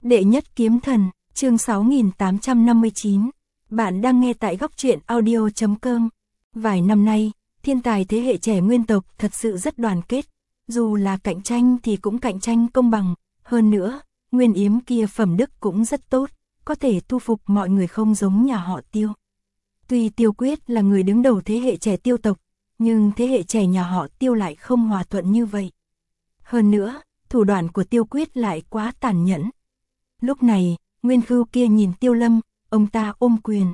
Đệ nhất kiếm thần, chương 6859. Bạn đang nghe tại góc truyện audio.com. Vài năm nay, thiên tài thế hệ trẻ nguyên tộc thật sự rất đoàn kết. Dù là cạnh tranh thì cũng cạnh tranh công bằng. Hơn nữa, nguyên yếm kia phẩm đức cũng rất tốt, có thể thu phục mọi người không giống nhà họ Tiêu. Tuy Tiêu Quyết là người đứng đầu thế hệ trẻ Tiêu tộc, nhưng thế hệ trẻ nhà họ Tiêu lại không hòa thuận như vậy. Hơn nữa, thủ đoạn của Tiêu Quyết lại quá tàn nhẫn. Lúc này, Nguyên Khưu kia nhìn Tiêu Lâm, ông ta ôm quyền.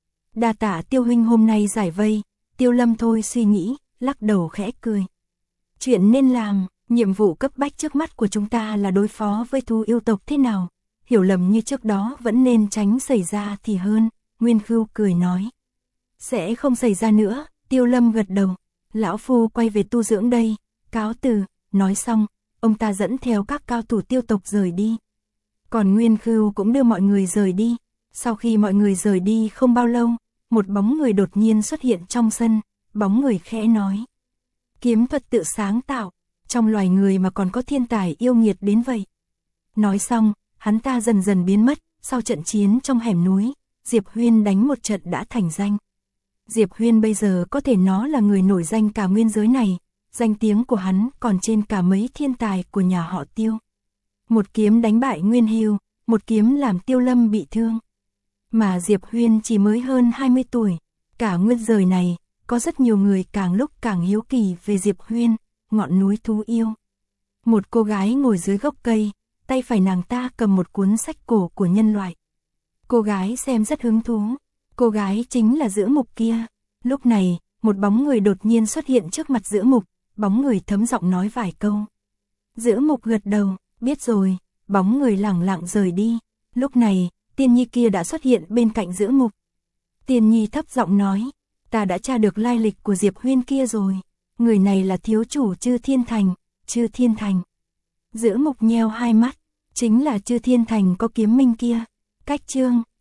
Đa tạ Tiêu huynh hôm nay giải vây. Tiêu Lâm thôi suy nghĩ, lắc đầu khẽ cười. Chuyện nên làm, nhiệm vụ cấp bách trước mắt của chúng ta là đối phó với thú yêu tộc thế nào. Hiểu lầm như trước đó vẫn nên tránh xảy ra thì hơn, Nguyên Khưu cười nói. Sẽ không xảy ra nữa, Tiêu Lâm gật đầu. Lão phu quay về tu dưỡng đây, cáo từ. Nói xong, ông ta dẫn theo các cao thủ Tiêu tộc rời đi. Còn Nguyên Khưu cũng đưa mọi người rời đi. Sau khi mọi người rời đi không bao lâu, một bóng người đột nhiên xuất hiện trong sân, bóng người khẽ nói. Kiếm thuật tự sáng tạo, trong loài người mà còn có thiên tài yêu nghiệt đến vậy. Nói xong, hắn ta dần dần biến mất, sau trận chiến trong hẻm núi, Diệp Huyên đánh một trận đã thành danh. Diệp Huyên bây giờ có thể nó là người nổi danh cả nguyên giới này, danh tiếng của hắn còn trên cả mấy thiên tài của nhà họ Tiêu. Một kiếm đánh bại Nguyên Hưu, một kiếm làm Tiêu Lâm bị thương. Mà Diệp Huyên chỉ mới hơn 20 tuổi, cả nguyên giới này, có rất nhiều người càng lúc càng hiếu kỳ về Diệp Huyên, ngọn núi thú yêu. Một cô gái ngồi dưới gốc cây, tay phải nàng ta cầm một cuốn sách cổ của nhân loại. Cô gái xem rất hứng thú, cô gái chính là Dữ Mục kia. Lúc này, một bóng người đột nhiên xuất hiện trước mặt Dữ Mục, bóng người thấm giọng nói vài câu. Dữ Mục gật đầu, biết rồi, bóng người lẳng lặng rời đi. Lúc này, Tiên Nhi kia đã xuất hiện bên cạnh Dữ Mục. Tiên Nhi thấp giọng nói, ta đã tra được lai lịch của Diệp Huyên kia rồi. Người này là thiếu chủ Chư Thiên Thành, Chư Thiên Thành. Dữ Mục nheo hai mắt, chính là Chư Thiên Thành có kiếm minh kia. Cách chương